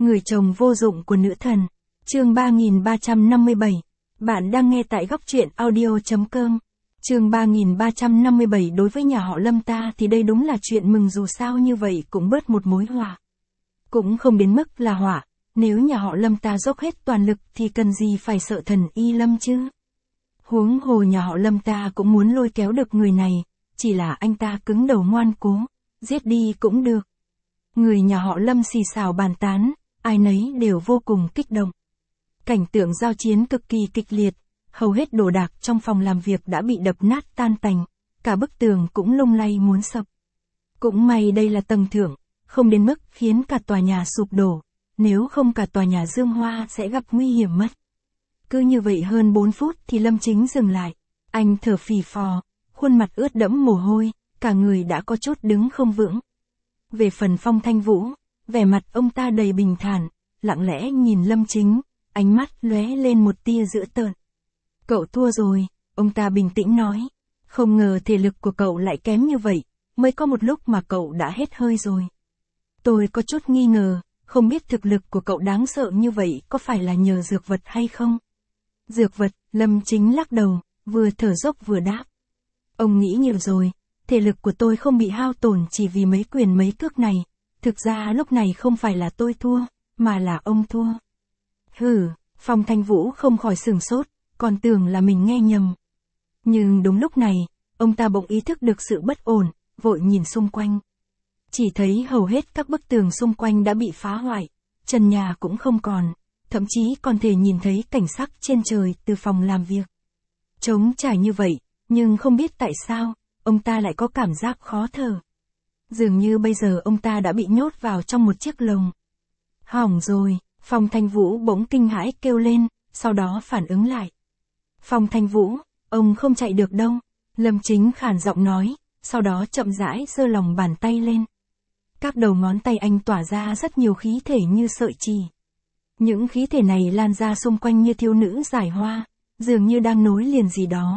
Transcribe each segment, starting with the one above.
Người chồng vô dụng của nữ thần. Chương 3357. Bạn đang nghe tại góc truyện audio.com. Chương 3357. Đối với nhà họ Lâm ta thì đây đúng là chuyện mừng, dù sao như vậy cũng bớt một mối họa. Cũng không đến mức là họa, nếu nhà họ Lâm ta dốc hết toàn lực thì cần gì phải sợ thần y Lâm chứ. Huống hồ nhà họ Lâm ta cũng muốn lôi kéo được người này, chỉ là anh ta cứng đầu ngoan cố, giết đi cũng được. Người nhà họ Lâm xì xào bàn tán, ai nấy đều vô cùng kích động. Cảnh tượng giao chiến cực kỳ kịch liệt, hầu hết đồ đạc trong phòng làm việc đã bị đập nát tan tành, cả bức tường cũng lung lay muốn sập. Cũng may đây là tầng thượng, không đến mức khiến cả tòa nhà sụp đổ, nếu không cả tòa nhà Dương Hoa sẽ gặp nguy hiểm mất. Cứ như vậy hơn 4 phút thì Lâm Chính dừng lại, anh thở phì phò, khuôn mặt ướt đẫm mồ hôi, cả người đã có chút đứng không vững. Về phần Phong Thanh Vũ, vẻ mặt ông ta đầy bình thản, lặng lẽ nhìn Lâm Chính, ánh mắt lóe lên một tia dữ tợn. Cậu thua rồi, ông ta bình tĩnh nói. Không ngờ thể lực của cậu lại kém như vậy, mới có một lúc mà cậu đã hết hơi rồi. Tôi có chút nghi ngờ, không biết thực lực của cậu đáng sợ như vậy có phải là nhờ dược vật hay không? Dược vật, Lâm Chính lắc đầu, vừa thở dốc vừa đáp. Ông nghĩ nhiều rồi, thể lực của tôi không bị hao tổn chỉ vì mấy quyền mấy cước này. Thực ra lúc này không phải là tôi thua, mà là ông thua. Hừ, Phong Thanh Vũ không khỏi sửng sốt, còn tưởng là mình nghe nhầm. Nhưng đúng lúc này, ông ta bỗng ý thức được sự bất ổn, vội nhìn xung quanh. Chỉ thấy hầu hết các bức tường xung quanh đã bị phá hoại, trần nhà cũng không còn, thậm chí còn thể nhìn thấy cảnh sắc trên trời từ phòng làm việc. Trống trải như vậy, nhưng không biết tại sao, ông ta lại có cảm giác khó thở. Dường như bây giờ ông ta đã bị nhốt vào trong một chiếc lồng. Hỏng rồi, Phong Thanh Vũ bỗng kinh hãi kêu lên, sau đó phản ứng lại. Phong Thanh Vũ, ông không chạy được đâu, Lâm Chính khàn giọng nói, sau đó chậm rãi giơ lòng bàn tay lên. Các đầu ngón tay anh tỏa ra rất nhiều khí thể như sợi chì. Những khí thể này lan ra xung quanh như thiếu nữ giải hoa, dường như đang nối liền gì đó.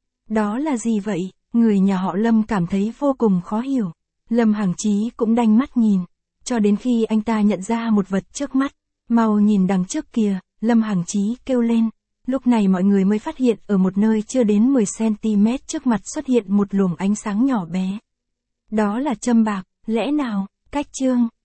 Đó là gì vậy? Người nhà họ Lâm cảm thấy vô cùng khó hiểu. Lâm Hằng Chí cũng đanh mắt nhìn, cho đến khi anh ta nhận ra một vật trước mắt. Mau nhìn đằng trước kìa, Lâm Hằng Chí kêu lên. Lúc này mọi người mới phát hiện ở một nơi chưa đến 10cm trước mặt xuất hiện một luồng ánh sáng nhỏ bé. Đó là châm bạc, lẽ nào, cách chương.